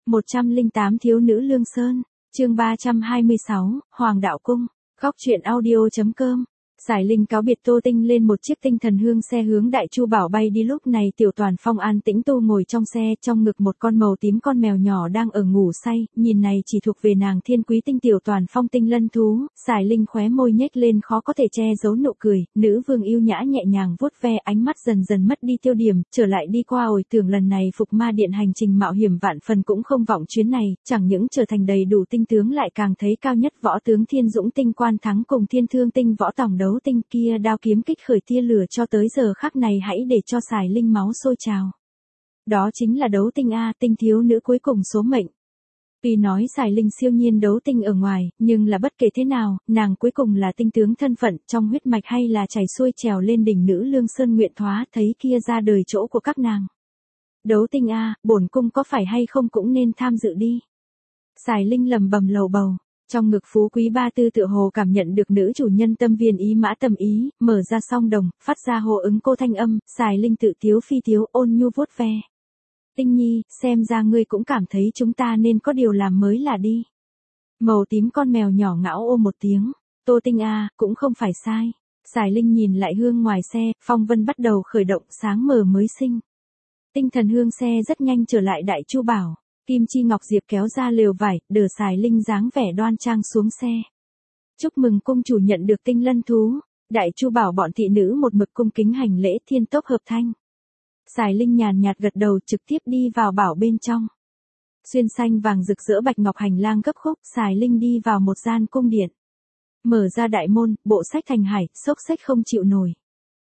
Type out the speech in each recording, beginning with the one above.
108 Thiếu nữ Lương Sơn, chương 326, Hoàng đạo cung, góc truyện audio.com. Sải Linh cáo biệt Tô Tinh lên một chiếc tinh thần hương xe hướng Đại Chu Bảo bay đi. Lúc này Tiểu Toàn Phong an tĩnh tu ngồi trong xe, trong ngực một con màu tím con mèo nhỏ đang ở ngủ say, nhìn này chỉ thuộc về nàng thiên quý tinh Tiểu Toàn Phong tinh lân thú. Sải Linh khóe môi nhếch lên khó có thể che giấu nụ cười, nữ vương yêu nhã nhẹ nhàng vuốt ve, ánh mắt dần dần mất đi tiêu điểm, trở lại đi qua ổi tưởng lần này Phục Ma Điện hành trình mạo hiểm vạn phần cũng không vọng chuyến này, chẳng những trở thành đầy đủ tinh tướng lại càng thấy cao nhất võ tướng Thiên Dũng tinh Quan Thắng cùng Thiên Thương tinh võ tổng đấu tinh kia đao kiếm kích khởi tia lửa cho tới giờ khắc này hãy để cho Sải Linh máu sôi trào. Đó chính là đấu tinh A, tinh thiếu nữ cuối cùng số mệnh. Tuy nói Sải Linh siêu nhiên đấu tinh ở ngoài, nhưng là bất kể thế nào, nàng cuối cùng là tinh tướng thân phận, trong huyết mạch hay là chảy xuôi trèo lên đỉnh nữ Lương Sơn nguyện thoá, thấy kia ra đời chỗ của các nàng. Đấu tinh A, bổn cung có phải hay không cũng nên tham dự đi. Sải Linh lầm bầm lầu bầu. Trong ngực phú quý ba tư tựa hồ cảm nhận được nữ chủ nhân tâm viên ý mã tâm ý, mở ra song đồng, phát ra hồ ứng cô thanh âm, Sải Linh tự tiếu phi tiếu ôn nhu vuốt ve. Tinh nhi, xem ra ngươi cũng cảm thấy chúng ta nên có điều làm mới là đi. Màu tím con mèo nhỏ ngão ô một tiếng, Tô Tinh A, cũng không phải sai. Sải Linh nhìn lại hương ngoài xe, phong vân bắt đầu khởi động sáng mờ mới sinh. Tinh thần hương xe rất nhanh trở lại Đại Chu Bảo. Kim Chi Ngọc Diệp kéo ra lều vải, đỡ Sải Linh dáng vẻ đoan trang xuống xe. Chúc mừng cung chủ nhận được tinh lân thú. Đại Chu Bảo bọn thị nữ một mực cung kính hành lễ, thiên tốc hợp thanh. Sải Linh nhàn nhạt gật đầu trực tiếp đi vào bảo bên trong. Xuyên xanh vàng rực rỡ bạch ngọc hành lang gấp khúc, Sải Linh đi vào một gian cung điện. Mở ra đại môn, bộ sách thành hải, xốc xếch không chịu nổi.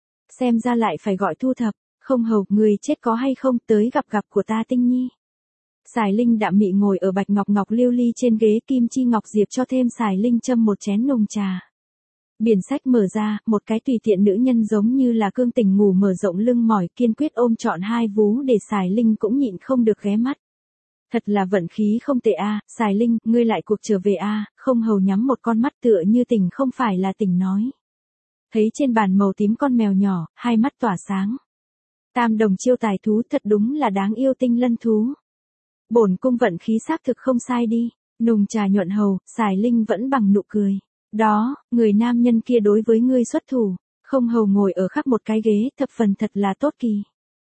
Xem ra lại phải gọi thu thập, không hầu, người chết có hay không, tới gặp của ta Tinh nhi. Sải Linh đạm mị ngồi ở bạch ngọc ngọc lưu ly trên ghế, Kim Chi Ngọc Diệp cho thêm Sải Linh châm một chén nồng trà. Biển sách mở ra, một cái tùy tiện nữ nhân giống như là cương tình ngủ mở rộng lưng mỏi kiên quyết ôm trọn hai vú để Sải Linh cũng nhịn không được ghé mắt. Thật là vận khí không tệ a, Sải Linh, ngươi lại cuộc trở về a, không hầu nhắm một con mắt tựa như tỉnh không phải là tỉnh nói. Thấy trên bàn màu tím con mèo nhỏ, hai mắt tỏa sáng. Tam đồng chiêu tài thú thật đúng là đáng yêu tinh lân thú. Bổn cung vận khí xác thực không sai đi, nùng trà nhuận hầu, Sải Linh vẫn bằng nụ cười. Đó, người nam nhân kia đối với ngươi xuất thủ, không hầu ngồi ở khắp một cái ghế, thập phần thật là tốt kỳ.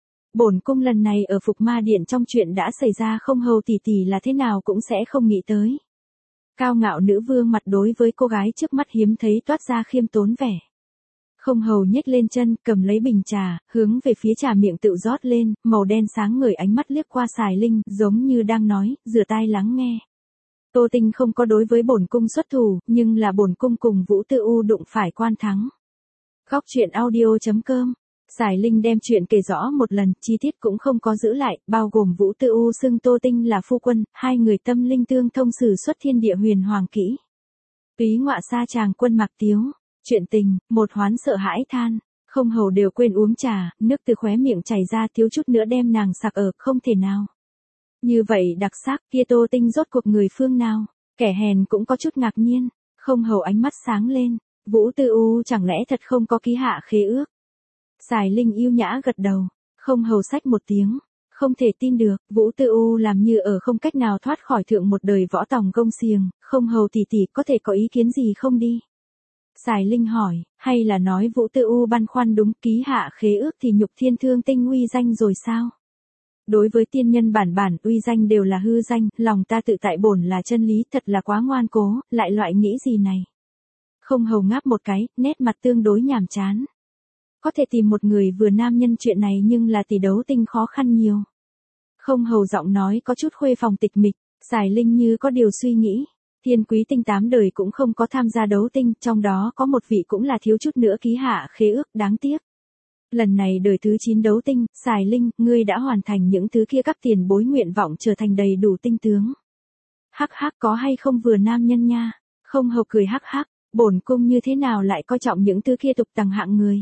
Bổn cung lần này ở Phục Ma Điện trong chuyện đã xảy ra không hầu tỷ tỷ là thế nào cũng sẽ không nghĩ tới. Cao ngạo nữ vương mặt đối với cô gái trước mắt hiếm thấy toát ra khiêm tốn vẻ. Không hầu nhếch lên chân, cầm lấy bình trà, hướng về phía trà miệng tự rót lên, màu đen sáng ngời ánh mắt liếc qua Sải Linh, giống như đang nói, rửa tai lắng nghe. Tô Tinh không có đối với bổn cung xuất thủ, nhưng là bổn cung cùng Vũ Tư U đụng phải Quan Thắng. Góc truyện audio.com. Sải Linh đem chuyện kể rõ một lần, chi tiết cũng không có giữ lại, bao gồm Vũ Tư U xưng Tô Tinh là phu quân, hai người tâm linh tương thông sử xuất thiên địa huyền hoàng kỹ. Túy ngọa sa chàng quân Mạc Tiếu. Chuyện tình, một hoán sợ hãi than, không hầu đều quên uống trà, nước từ khóe miệng chảy ra thiếu chút nữa đem nàng sặc ở, không thể nào. Như vậy đặc sắc, kia Tô Tinh rốt cuộc người phương nào, kẻ hèn cũng có chút ngạc nhiên, không hầu ánh mắt sáng lên, Vũ Tư U chẳng lẽ thật không có ký hạ khế ước. Sải Linh yêu nhã gật đầu, không hầu xách một tiếng, không thể tin được, Vũ Tư U làm như ở không cách nào thoát khỏi thượng một đời võ tòng công xiềng, không hầu tỷ tỷ có thể có ý kiến gì không đi. Sải Linh hỏi, hay là nói Vũ Tư U băn khoăn đúng ký hạ khế ước thì nhục Thiên Thương tinh uy danh rồi sao? Đối với tiên nhân bản uy danh đều là hư danh, lòng ta tự tại bổn là chân lý, thật là quá ngoan cố, lại loại nghĩ gì này? Không hầu ngáp một cái, nét mặt tương đối nhàm chán. Có thể tìm một người vừa nam nhân chuyện này nhưng là tỷ đấu tinh khó khăn nhiều. Không hầu giọng nói có chút khuê phòng tịch mịch, Sải Linh như có điều suy nghĩ. Thiên quý tinh 8 đời cũng không có tham gia đấu tinh, trong đó có một vị cũng là thiếu chút nữa ký hạ khế ước, đáng tiếc. Lần này đời thứ 9 đấu tinh, Sải Linh, ngươi đã hoàn thành những thứ kia các tiền bối nguyện vọng trở thành đầy đủ tinh tướng. Hắc hắc có hay không vừa nam nhân nha, không hầu cười hắc hắc, bổn cung như thế nào lại coi trọng những thứ kia tục tằng hạng người.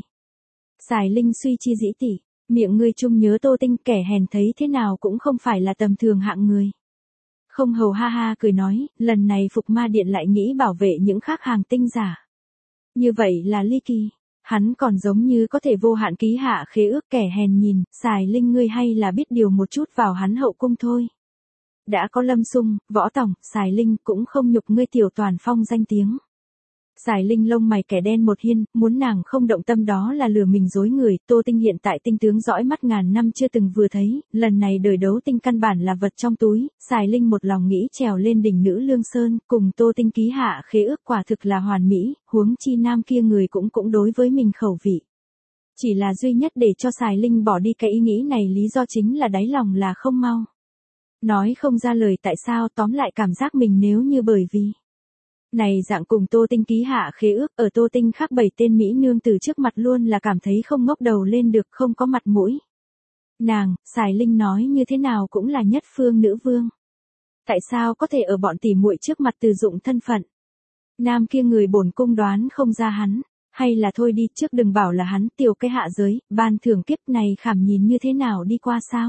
Sải Linh suy chi dĩ tỉ, miệng ngươi chung nhớ Tô Tinh kẻ hèn thấy thế nào cũng không phải là tầm thường hạng người. Không hầu ha ha cười nói, lần này Phục Ma Điện lại nghĩ bảo vệ những khác hàng tinh giả. Như vậy là ly kỳ, hắn còn giống như có thể vô hạn ký hạ khế ước kẻ hèn nhìn, Sải Linh ngươi hay là biết điều một chút vào hắn hậu cung thôi. Đã có Lâm Sung, Võ Tổng, Sài Linh cũng không nhục ngươi Tiểu Toàn Phong danh tiếng. Sài Linh lông mày kẻ đen một hiên, muốn nàng không động tâm đó là lừa mình dối người, Tô Tinh hiện tại tinh tướng dõi mắt ngàn năm chưa từng vừa thấy, lần này đời đấu tinh căn bản là vật trong túi, Sài Linh một lòng nghĩ trèo lên đỉnh nữ Lương Sơn, cùng Tô Tinh ký hạ khế ước quả thực là hoàn mỹ, huống chi nam kia người cũng đối với mình khẩu vị. Chỉ là duy nhất để cho Sài Linh bỏ đi cái ý nghĩ này lý do chính là đáy lòng là không mau. Nói không ra lời tại sao, tóm lại cảm giác mình nếu như bởi vì này dạng cùng Tô Tinh ký hạ khế ước, ở Tô Tinh khác 7 tên mỹ nương từ trước mặt luôn là cảm thấy không ngóc đầu lên được, không có mặt mũi. Nàng, Sài Linh nói như thế nào cũng là nhất phương nữ vương. Tại sao có thể ở bọn tỉ muội trước mặt từ dụng thân phận? Nam kia người bổn cung đoán không ra hắn, hay là thôi đi, trước đừng bảo là hắn, tiểu cái hạ giới, ban thưởng kiếp này khảm nhìn như thế nào đi qua sao?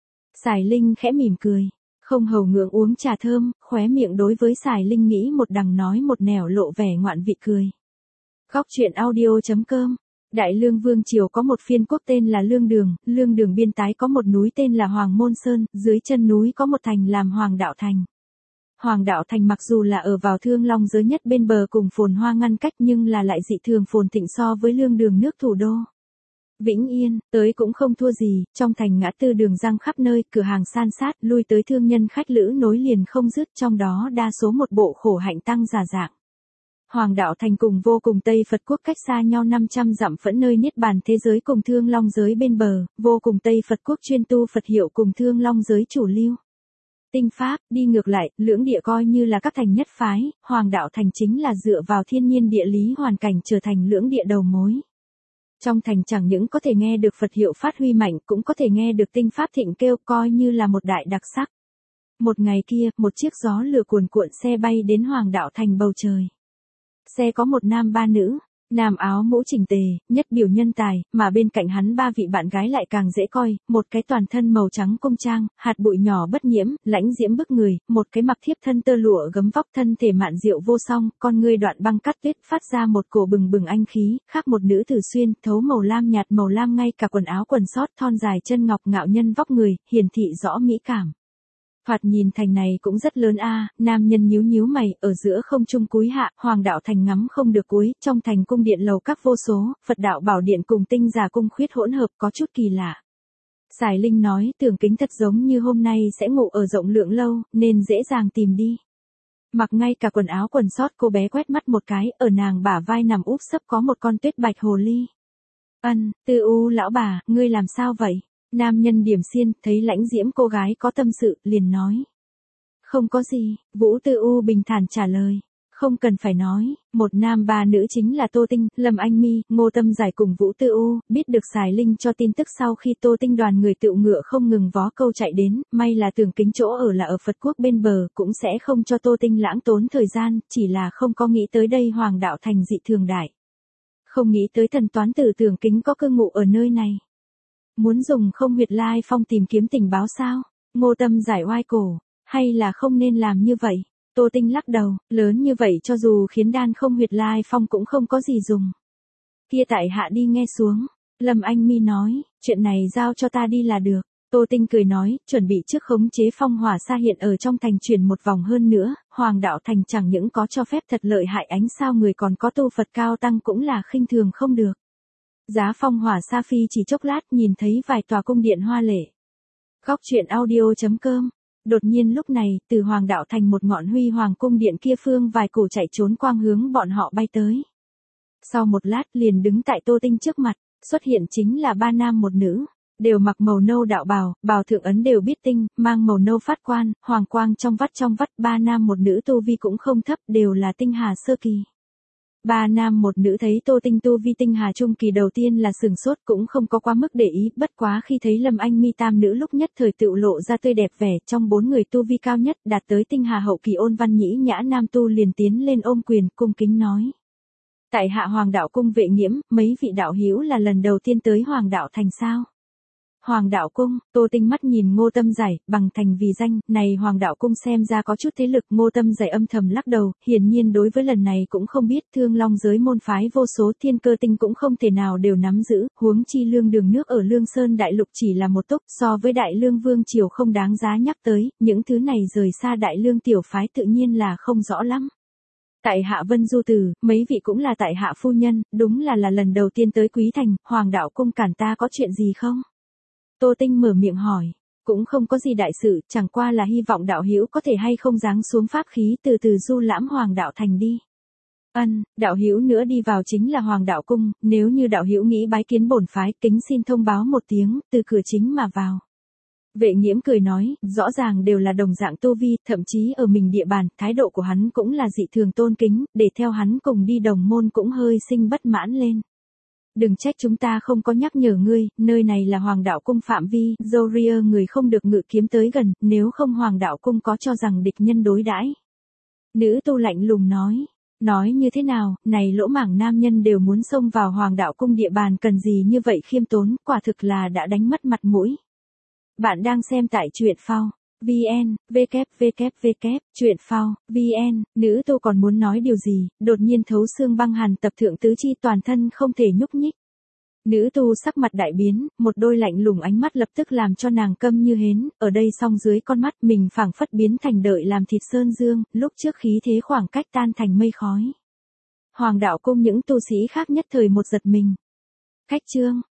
Sài Linh khẽ mỉm cười. Không hầu ngượng uống trà thơm, khóe miệng đối với Sài Linh nghĩ một đằng nói một nẻo lộ vẻ ngoạn vị cười. Góc truyện audio.com. Đại Lương Vương Triều có một phiên quốc tên là Lương Đường biên tái có một núi tên là Hoàng Môn Sơn, dưới chân núi có một thành làm Hoàng Đạo Thành. Hoàng Đạo Thành mặc dù là ở vào Thương Long giới nhất bên bờ cùng phồn hoa ngăn cách nhưng là lại dị thường phồn thịnh so với Lương Đường nước thủ đô. Vĩnh Yên, tới cũng không thua gì, trong thành ngã tư đường răng khắp nơi, cửa hàng san sát, lui tới thương nhân khách lữ nối liền không dứt, trong đó đa số một bộ khổ hạnh tăng giả dạng. Hoàng Đạo Thành cùng Vô Cùng Tây Phật Quốc cách xa nhau 500 dặm phẫn nơi niết bàn thế giới cùng Thương Long giới bên bờ, Vô Cùng Tây Phật Quốc chuyên tu Phật hiệu cùng Thương Long giới chủ lưu. Tinh pháp, đi ngược lại, lưỡng địa coi như là các thành nhất phái, Hoàng Đạo Thành chính là dựa vào thiên nhiên địa lý hoàn cảnh trở thành lưỡng địa đầu mối. Trong thành chẳng những có thể nghe được Phật hiệu phát huy mạnh, cũng có thể nghe được tinh pháp thịnh kêu, coi như là một đại đặc sắc. Một ngày kia, một chiếc gió lửa cuồn cuộn xe bay đến Hoàng Đạo Thành bầu trời. Xe có một nam ba nữ, nam áo mũ chỉnh tề, nhất biểu nhân tài, mà bên cạnh hắn ba vị bạn gái lại càng dễ coi, một cái toàn thân màu trắng cung trang, hạt bụi nhỏ bất nhiễm, lãnh diễm bức người, một cái mặc thiếp thân tơ lụa gấm vóc thân thể mạn diệu vô song, con ngươi đoạn băng cắt tuyết phát ra một cổ bừng bừng anh khí, khác một nữ tử xuyên, thấu màu lam nhạt màu lam ngay cả quần áo quần sót thon dài chân ngọc ngạo nhân vóc người, hiển thị rõ mỹ cảm. Thoạt nhìn thành này cũng rất lớn a, nam nhân nhíu nhíu mày, ở giữa không trung cúi hạ, Hoàng Đạo Thành ngắm không được cuối, trong thành cung điện lầu các vô số, Phật đạo bảo điện cùng tinh giả cung khuyết hỗn hợp có chút kỳ lạ. Sài Linh nói, tưởng kính thật giống như hôm nay sẽ ngủ ở rộng lượng lâu, nên dễ dàng tìm đi. Mặc ngay cả quần áo quần sót, cô bé quét mắt một cái, ở nàng bả vai nằm úp sấp có một con tuyết bạch hồ ly. Tư U lão bà, ngươi làm sao vậy? Nam nhân điểm xiên, thấy lãnh diễm cô gái có tâm sự, liền nói. Không có gì, Vũ Tư U bình thản trả lời. Không cần phải nói, một nam ba nữ chính là Tô Tinh, Lâm Anh Mi, Ngô Tâm Giải cùng Vũ Tư U, biết được Sài Linh cho tin tức sau khi Tô Tinh đoàn người tựu ngựa không ngừng vó câu chạy đến, may là tưởng kính chỗ ở là ở Phật Quốc bên bờ, cũng sẽ không cho Tô Tinh lãng tốn thời gian, chỉ là không có nghĩ tới đây Hoàng Đạo Thành dị thường đại. Không nghĩ tới thần toán tử tưởng kính có cư ngụ ở nơi này. Muốn dùng không huyệt lai phong tìm kiếm tình báo sao? Ngô Tâm Giải oai cổ, hay là không nên làm như vậy? Tô Tinh lắc đầu, lớn như vậy cho dù khiến đan không huyệt lai phong cũng không có gì dùng. Kia tại hạ đi nghe xuống. Lâm Anh Mi nói, chuyện này giao cho ta đi là được. Tô Tinh cười nói, chuẩn bị trước khống chế phong hỏa xa hiện ở trong thành chuyển một vòng hơn nữa, Hoàng Đạo Thành chẳng những có cho phép thật lợi hại ánh sao người còn có tu Phật cao tăng cũng là khinh thường không được. Giá phong hỏa sa phi chỉ chốc lát nhìn thấy vài tòa cung điện hoa lệ. Góc truyện audio.com. Đột nhiên lúc này, từ Hoàng Đạo Thành một ngọn huy hoàng cung điện kia phương vài cổ chạy trốn quang hướng bọn họ bay tới. Sau một lát liền đứng tại Tô Tinh trước mặt, xuất hiện chính là ba nam một nữ, đều mặc màu nâu đạo bào, bào thượng ấn đều biết tinh, mang màu nâu phát quan, hoàng quang trong vắt, ba nam một nữ tu vi cũng không thấp, đều là tinh hà sơ kỳ. Ba nam một nữ thấy Tô Tinh tu vi tinh hà trung kỳ đầu tiên là sừng sốt cũng không có quá mức để ý, bất quá khi thấy Lâm Anh Mi tam nữ lúc nhất thời tựu lộ ra tươi đẹp vẻ, trong bốn người tu vi cao nhất đạt tới tinh hà hậu kỳ ôn văn nhĩ nhã nam tu liền tiến lên ôm quyền cung kính nói. Tại hạ Hoàng Đạo cung vệ nghiễm, mấy vị đạo hữu là lần đầu tiên tới Hoàng Đạo Thành sao? Hoàng đạo cung, Tô Tinh mắt nhìn Ngô Tâm Giải, bằng thành vì danh, này Hoàng đạo cung xem ra có chút thế lực. Ngô Tâm Giải âm thầm lắc đầu, hiển nhiên đối với lần này cũng không biết. Thương Long giới môn phái vô số, thiên cơ tinh cũng không thể nào đều nắm giữ, huống chi Lương Đường nước ở Lương Sơn đại lục chỉ là một túc, so với Đại Lương vương triều không đáng giá nhắc tới, những thứ này rời xa Đại Lương tiểu phái tự nhiên là không rõ lắm. Tại hạ Vân Du Tử, mấy vị cũng là tại hạ phu nhân, đúng là lần đầu tiên tới Quý Thành. Hoàng đạo cung cản ta có chuyện gì không? Tô Tinh mở miệng hỏi, cũng không có gì đại sự, chẳng qua là hy vọng đạo hữu có thể hay không giáng xuống pháp khí từ từ du lãm Hoàng đạo thành đi. Đạo hữu nữa đi vào chính là Hoàng đạo cung, nếu như đạo hữu nghĩ bái kiến bổn phái, kính xin thông báo một tiếng, từ cửa chính mà vào. Vệ Nghiễm cười nói, rõ ràng đều là đồng dạng tu vi, thậm chí ở mình địa bàn, thái độ của hắn cũng là dị thường tôn kính, để theo hắn cùng đi đồng môn cũng hơi sinh bất mãn lên. Đừng trách chúng ta không có nhắc nhở ngươi, nơi này là Hoàng đạo cung phạm vi, Zoria người không được ngự kiếm tới gần, nếu không Hoàng đạo cung có cho rằng địch nhân đối đãi. Nữ tu lạnh lùng nói như thế nào, này lỗ mảng nam nhân đều muốn xông vào Hoàng đạo cung địa bàn cần gì như vậy khiêm tốn, quả thực là đã đánh mất mặt mũi. Bạn đang xem tại truyện phao. VN, www, truyện phao, VN, nữ tô còn muốn nói điều gì, đột nhiên thấu xương băng hàn tập thượng tứ chi toàn thân không thể nhúc nhích. Nữ tu sắc mặt đại biến, một đôi lạnh lùng ánh mắt lập tức làm cho nàng câm như hến, ở đây song dưới con mắt mình phảng phất biến thành đợi làm thịt sơn dương, lúc trước khí thế khoảng cách tan thành mây khói. Hoàng đạo cung những tu sĩ khác nhất thời một giật mình. Khách trương,